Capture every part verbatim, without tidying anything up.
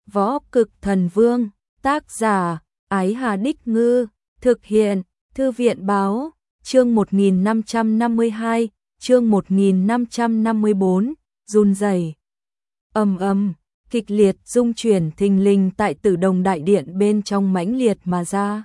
Võ Cực Thần Vương, tác giả, Ái Hà Đích Ngư, thực hiện, Thư viện Báo, chương một nghìn năm trăm năm mươi hai, chương một nghìn năm trăm năm mươi bốn, run rẩy. Ầm ầm, kịch liệt rung chuyển thình lình tại Tử Đồng đại điện bên trong mãnh liệt mà ra.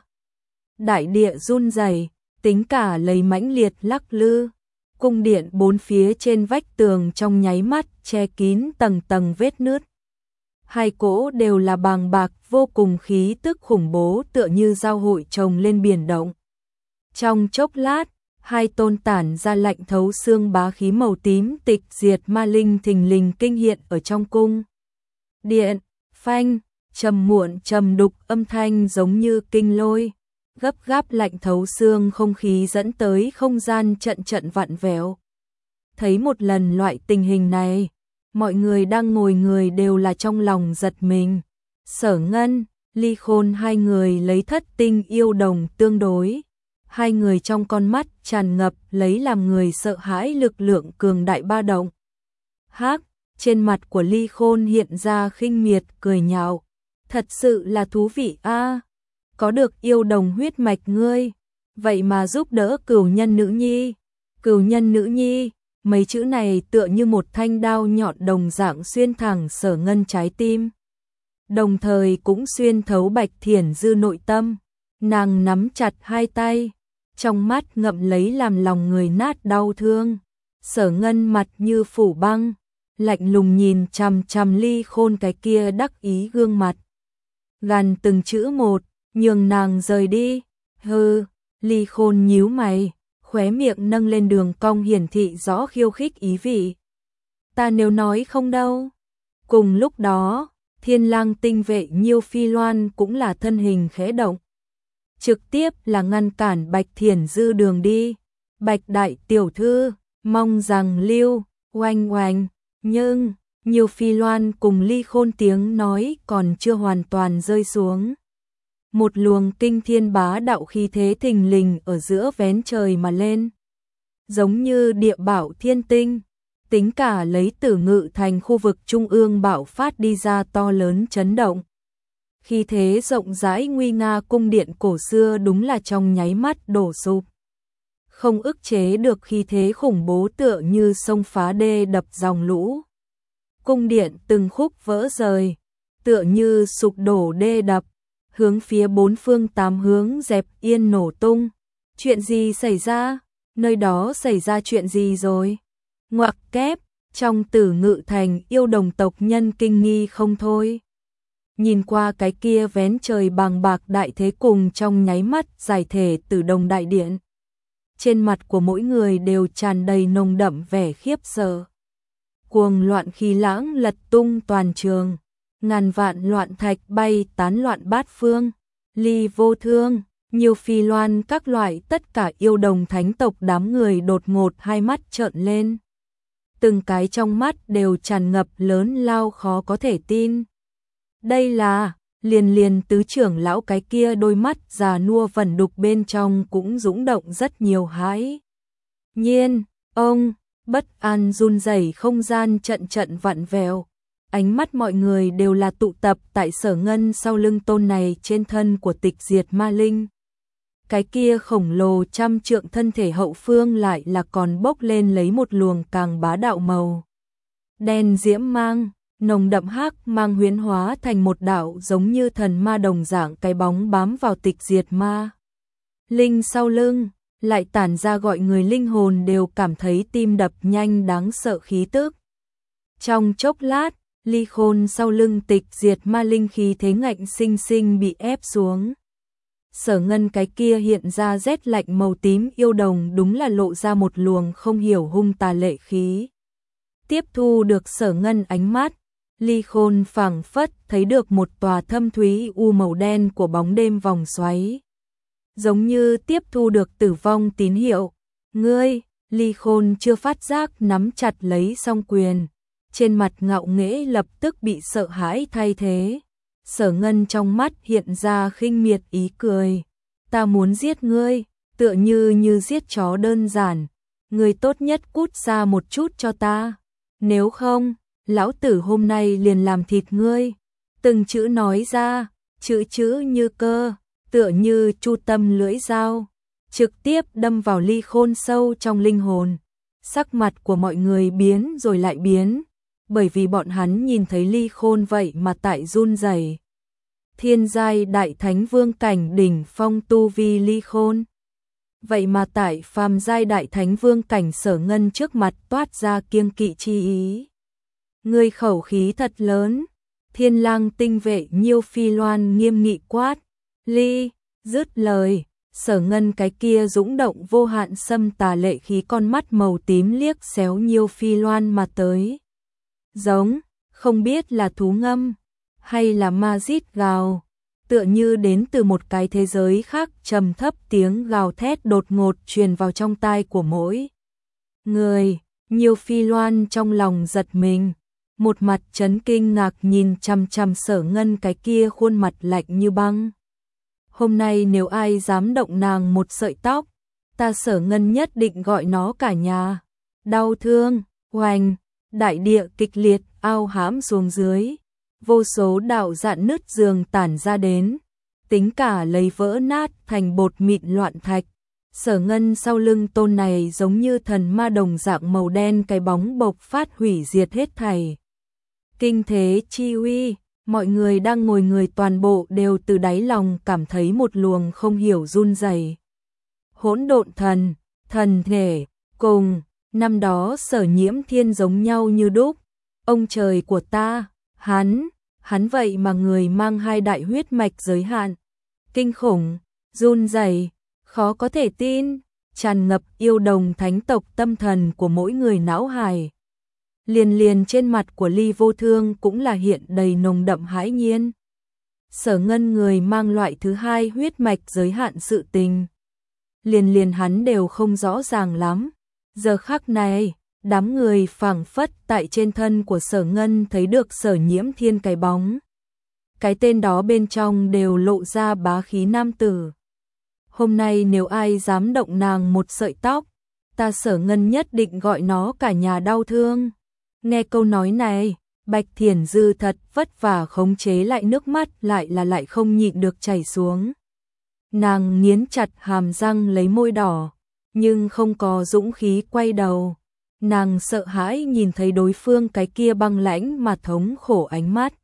Đại địa run rẩy, tính cả lấy mãnh liệt lắc lư. Cung điện bốn phía trên vách tường trong nháy mắt che kín tầng tầng vết nứt. Hai cỗ đều là bàng bạc vô cùng khí tức khủng bố tựa như giao hội chồng lên biển động. Trong chốc lát, hai tôn tản ra lạnh thấu xương bá khí màu tím tịch diệt ma linh thình lình kinh hiện ở trong cung. Điện, phanh, trầm muộn trầm đục âm thanh giống như kinh lôi. Gấp gáp lạnh thấu xương không khí dẫn tới không gian trận trận vặn vẹo. Thấy một lần loại tình hình này, mọi người đang ngồi người đều là trong lòng giật mình. Sở Ngân, Ly Khôn hai người lấy thất tinh yêu đồng tương đối. Hai người trong con mắt tràn ngập lấy làm người sợ hãi lực lượng cường đại ba động. Hắc, trên mặt của Ly Khôn hiện ra khinh miệt cười nhạo. Thật sự là thú vị a. Có được yêu đồng huyết mạch ngươi, vậy mà giúp đỡ cửu nhân nữ nhi. Cửu nhân nữ nhi, mấy chữ này tựa như một thanh đao nhọn đồng dạng xuyên thẳng Sở Ngân trái tim. Đồng thời cũng xuyên thấu Bạch Thiển Dư nội tâm. Nàng nắm chặt hai tay, trong mắt ngậm lấy làm lòng người nát đau thương. Sở Ngân mặt như phủ băng, lạnh lùng nhìn chằm chằm Ly Khôn cái kia đắc ý gương mặt. Gằn từng chữ một, nhường nàng rời đi. Hừ, Ly Khôn nhíu mày, khóe miệng nâng lên đường cong hiển thị rõ khiêu khích ý vị. Ta nếu nói không đâu. Cùng lúc đó, Thiên Lang tinh vệ Nhiêu Phi Loan cũng là thân hình khẽ động. Trực tiếp là ngăn cản Bạch Thiển Dư đường đi. Bạch đại tiểu thư, mong rằng lưu, oanh oanh, nhưng, Nhiêu Phi Loan cùng Ly Khôn tiếng nói còn chưa hoàn toàn rơi xuống. Một luồng kinh thiên bá đạo khí thế thình lình ở giữa vén trời mà lên. Giống như địa bảo thiên tinh, tính cả lấy Tử Ngự thành khu vực trung ương bạo phát đi ra to lớn chấn động. Khí thế rộng rãi nguy nga cung điện cổ xưa đúng là trong nháy mắt đổ sụp. Không ức chế được khí thế khủng bố tựa như sông phá đê đập dòng lũ. Cung điện từng khúc vỡ rời, tựa như sụp đổ đê đập. Hướng phía bốn phương tám hướng dẹp yên nổ tung. Chuyện gì xảy ra? Nơi đó xảy ra chuyện gì rồi? Ngoặc kép, trong Tử Ngự thành yêu đồng tộc nhân kinh nghi không thôi. Nhìn qua cái kia vén trời bàng bạc đại thế cùng trong nháy mắt giải thể Tử Đồng đại điện. Trên mặt của mỗi người đều tràn đầy nồng đậm vẻ khiếp sợ. Cuồng loạn khí lãng lật tung toàn trường. Ngàn vạn loạn thạch bay tán loạn bát phương. Ly Vô Thương, Nhiêu Phi Loan các loại tất cả yêu đồng thánh tộc đám người đột ngột hai mắt trợn lên. Từng cái trong mắt đều tràn ngập lớn lao khó có thể tin. Đây là, liền liền tứ trưởng lão cái kia đôi mắt già nua vẩn đục bên trong cũng dũng động rất nhiều hãi. Nhiên, ông, bất an run rẩy không gian trận trận vặn vẹo. Ánh mắt mọi người đều là tụ tập tại Sở Ngân sau lưng tôn này trên thân của tịch diệt ma linh. Cái kia khổng lồ trăm trượng thân thể hậu phương lại là còn bốc lên lấy một luồng càng bá đạo màu. Đen diễm mang, nồng đậm hắc mang huyễn hóa thành một đạo giống như thần ma đồng dạng cái bóng bám vào tịch diệt ma. Linh sau lưng, lại tản ra gọi người linh hồn đều cảm thấy tim đập nhanh đáng sợ khí tức. Trong chốc lát, Ly Khôn sau lưng tịch diệt ma linh khí thế ngạnh sinh sinh bị ép xuống. Sở Ngân cái kia hiện ra rét lạnh màu tím yêu đồng đúng là lộ ra một luồng không hiểu hung tà lệ khí. Tiếp thu được Sở Ngân ánh mắt, Ly Khôn phảng phất thấy được một tòa thâm thúy u màu đen của bóng đêm vòng xoáy. Giống như tiếp thu được tử vong tín hiệu. Ngươi, Ly Khôn chưa phát giác nắm chặt lấy song quyền. Trên mặt ngạo nghễ lập tức bị sợ hãi thay thế. Sở Ngân trong mắt hiện ra khinh miệt ý cười. Ta muốn giết ngươi, tựa như như giết chó đơn giản. Ngươi tốt nhất cút ra một chút cho ta. Nếu không, lão tử hôm nay liền làm thịt ngươi. từng chữ nói ra, chữ chữ như cơ, tựa như chu tâm lưỡi dao, trực tiếp đâm vào Ly Khôn sâu trong linh hồn. Sắc mặt của mọi người biến rồi lại biến, bởi vì bọn hắn nhìn thấy Ly Khôn vậy mà tại run rẩy. Thiên giai đại thánh vương cảnh đỉnh phong tu vi Ly Khôn, vậy mà tại phàm giai đại thánh vương cảnh Sở Ngân trước mặt toát ra kiêng kỵ chi ý. Người khẩu khí thật lớn. Thiên Lang tinh vệ Nhiêu Phi Loan nghiêm nghị quát. Ly, dứt lời, Sở Ngân cái kia dũng động vô hạn xâm tà lệ khí con mắt màu tím liếc xéo Nhiêu Phi Loan mà tới. Giống, không biết là thú ngâm, hay là ma rít gào, tựa như đến từ một cái thế giới khác. Trầm thấp tiếng gào thét đột ngột truyền vào trong tai của mỗi người. Nhiêu Phi Loan trong lòng giật mình, một mặt chấn kinh ngạc nhìn chằm chằm Sở Ngân cái kia khuôn mặt lạnh như băng. Hôm nay nếu ai dám động nàng một sợi tóc, ta Sở Ngân nhất định gọi nó cả nhà. Đau thương, oanh, đại địa kịch liệt ao hãm xuống dưới, vô số đạo dạn nứt giường tản ra đến, tính cả lấy vỡ nát thành bột mịn loạn thạch. Sở Ngân sau lưng tôn này giống như thần ma đồng dạng màu đen, cái bóng bộc phát hủy diệt hết thảy. Kinh thế chi uy, mọi người đang ngồi người toàn bộ đều từ đáy lòng cảm thấy một luồng không hiểu run rẩy. Hỗn độn thần, thần thể, cùng, năm đó Sở Nhiễm Thiên giống nhau như đúc. Ông trời của ta, hắn, hắn vậy mà người mang hai đại huyết mạch giới hạn. Kinh khủng, run rẩy, khó có thể tin, tràn ngập yêu đồng thánh tộc tâm thần của mỗi người não hài. Liền liền trên mặt của Ly Vô Thương cũng là hiện đầy nồng đậm hãi nhiên. Sở Ngân người mang loại thứ hai huyết mạch giới hạn sự tình. Liền liền hắn đều không rõ ràng lắm. Giờ khắc này, đám người phảng phất tại trên thân của Sở Ngân thấy được Sở Nhiễm Thiên cái bóng. Cái tên đó bên trong đều lộ ra bá khí nam tử. Hôm nay nếu ai dám động nàng một sợi tóc, ta Sở Ngân nhất định gọi nó cả nhà đau thương. Nghe câu nói này, Bạch Thiển Dư thật vất vả khống chế lại nước mắt lại là lại không nhịn được chảy xuống. Nàng nghiến chặt hàm răng lấy môi đỏ, nhưng không có dũng khí quay đầu. Nàng sợ hãi nhìn thấy đối phương cái kia băng lãnh mà thống khổ ánh mắt.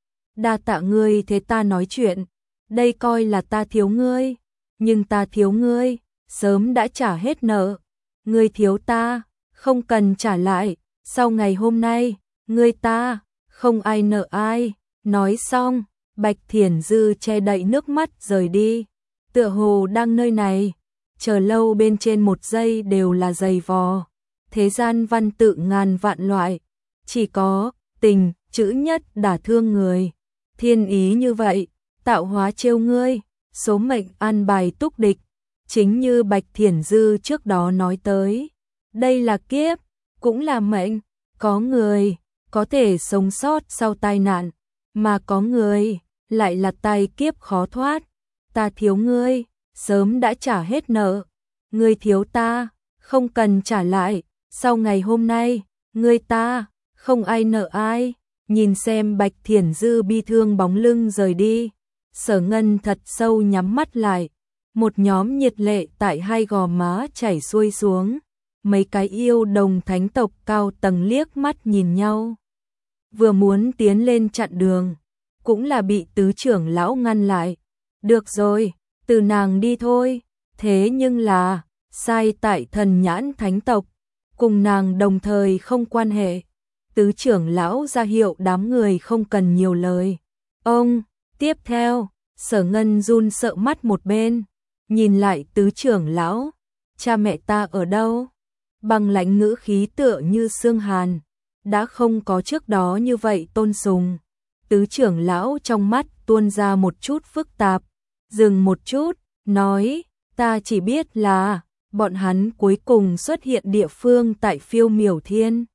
Đa tạ ngươi thế ta nói chuyện, đây coi là ta thiếu ngươi, nhưng ta thiếu ngươi, sớm đã trả hết nợ. Ngươi thiếu ta, không cần trả lại. Sau ngày hôm nay, ngươi ta, không ai nợ ai. Nói xong, Bạch Thiển Dư che đậy nước mắt rời đi. Tựa hồ đang nơi này, chờ lâu bên trên một giây đều là dày vò. Thế gian văn tự ngàn vạn loại, chỉ có tình chữ nhất đả thương người. Thiên ý như vậy, tạo hóa trêu ngươi, số mệnh an bài túc địch. Chính như Bạch Thiển Dư trước đó nói tới, đây là kiếp, cũng là mệnh. Có người có thể sống sót sau tai nạn, mà có người lại là tai kiếp khó thoát. Ta thiếu ngươi, sớm đã trả hết nợ. Ngươi thiếu ta, không cần trả lại. Sau ngày hôm nay, ngươi ta, không ai nợ ai. Nhìn xem Bạch Thiển Dư bi thương bóng lưng rời đi, Sở Ngân thật sâu nhắm mắt lại. Một nhóm nhiệt lệ tại hai gò má chảy xuôi xuống. Mấy cái yêu đồng thánh tộc cao tầng liếc mắt nhìn nhau. Vừa muốn tiến lên chặn đường, cũng là bị tứ trưởng lão ngăn lại. Được rồi, từ nàng đi thôi. Thế nhưng là, sai tại thần nhãn thánh tộc, cùng nàng đồng thời không quan hệ. Tứ trưởng lão ra hiệu đám người không cần nhiều lời. Ông, tiếp theo, Sở Ngân run sợ mắt một bên, nhìn lại tứ trưởng lão. Cha mẹ ta ở đâu? Bằng lãnh ngữ khí tựa như xương hàn, đã không có trước đó như vậy tôn sùng. Tứ trưởng lão trong mắt tuôn ra một chút phức tạp, dừng một chút, nói, ta chỉ biết là, bọn hắn cuối cùng xuất hiện địa phương tại Phiêu Miểu Thiên.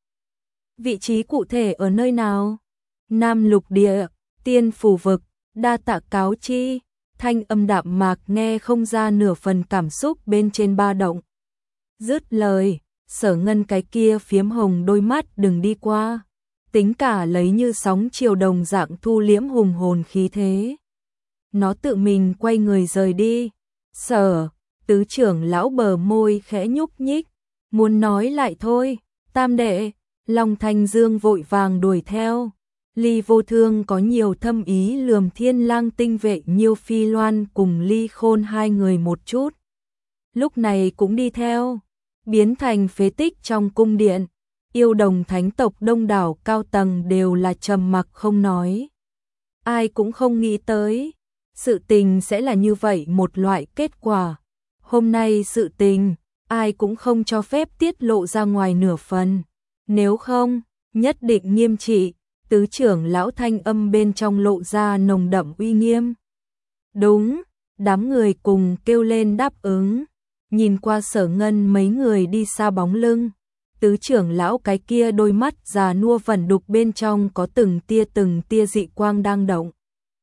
Vị trí cụ thể ở nơi nào? Nam Lục Địa, Tiên Phủ Vực, đa tạ cáo chi. Thanh âm đạm mạc nghe không ra nửa phần cảm xúc bên trên ba động. Dứt lời, Sở Ngân cái kia phiếm hồng đôi mắt đừng đi qua. tính cả lấy như sóng chiều đồng dạng thu liễm hùng hồn khí thế. Nó tự mình quay người rời đi. Sở, tứ trưởng lão bờ môi khẽ nhúc nhích, muốn nói lại thôi. Tam đệ, Long Thanh Dương vội vàng đuổi theo. Ly Vô Thương có nhiều thâm ý lườm Thiên Lang tinh vệ Nhiêu Phi Loan cùng Ly Khôn hai người một chút. Lúc này cũng đi theo, biến thành phế tích trong cung điện. Yêu đồng thánh tộc đông đảo cao tầng đều là trầm mặc không nói. Ai cũng không nghĩ tới, sự tình sẽ là như vậy một loại kết quả. Hôm nay sự tình, ai cũng không cho phép tiết lộ ra ngoài nửa phần. Nếu không, nhất định nghiêm trị. Tứ trưởng lão thanh âm bên trong lộ ra nồng đậm uy nghiêm. Đúng, đám người cùng kêu lên đáp ứng. Nhìn qua Sở Ngân mấy người đi xa bóng lưng. Tứ trưởng lão cái kia đôi mắt già nua vẩn đục bên trong có từng tia từng tia dị quang đang động.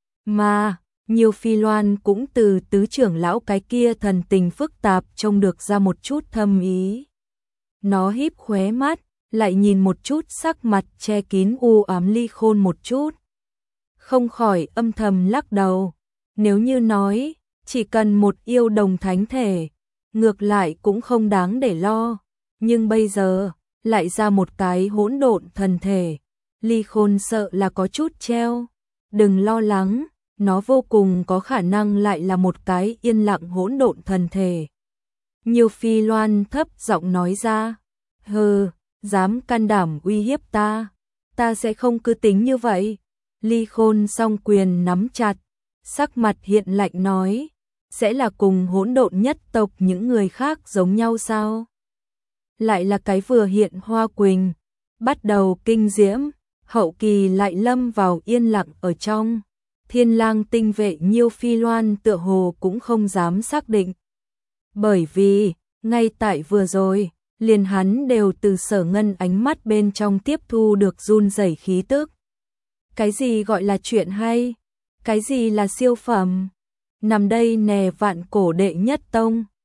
Mà, Nhiêu Phi Loan cũng từ tứ trưởng lão cái kia thần tình phức tạp trông được ra một chút thâm ý. Nó híp khóe mắt, lại nhìn một chút sắc mặt che kín u ám Ly Khôn một chút. Không khỏi âm thầm lắc đầu. Nếu như nói, chỉ cần một yêu đồng thánh thể, ngược lại cũng không đáng để lo. Nhưng bây giờ, lại ra một cái hỗn độn thần thể. Ly Khôn sợ là có chút treo. Đừng lo lắng, nó vô cùng có khả năng lại là một cái yên lặng hỗn độn thần thể. Nhiêu Phi Loan thấp giọng nói ra. Hừ, dám can đảm uy hiếp ta, ta sẽ không cứ tính như vậy. Ly Khôn song quyền nắm chặt, sắc mặt hiện lạnh nói, sẽ là cùng hỗn độn nhất tộc những người khác giống nhau sao? Lại là cái vừa hiện hoa quỳnh, bắt đầu kinh diễm, hậu kỳ lại lâm vào yên lặng ở trong. Thiên Lang tinh vệ Nhiêu Phi Loan tựa hồ cũng không dám xác định. Bởi vì, ngay tại vừa rồi, liền hắn đều từ Sở Ngân ánh mắt bên trong tiếp thu được run rẩy khí tức. Cái gì gọi là chuyện hay? Cái gì là siêu phẩm? Nằm đây nè vạn cổ đệ nhất tông.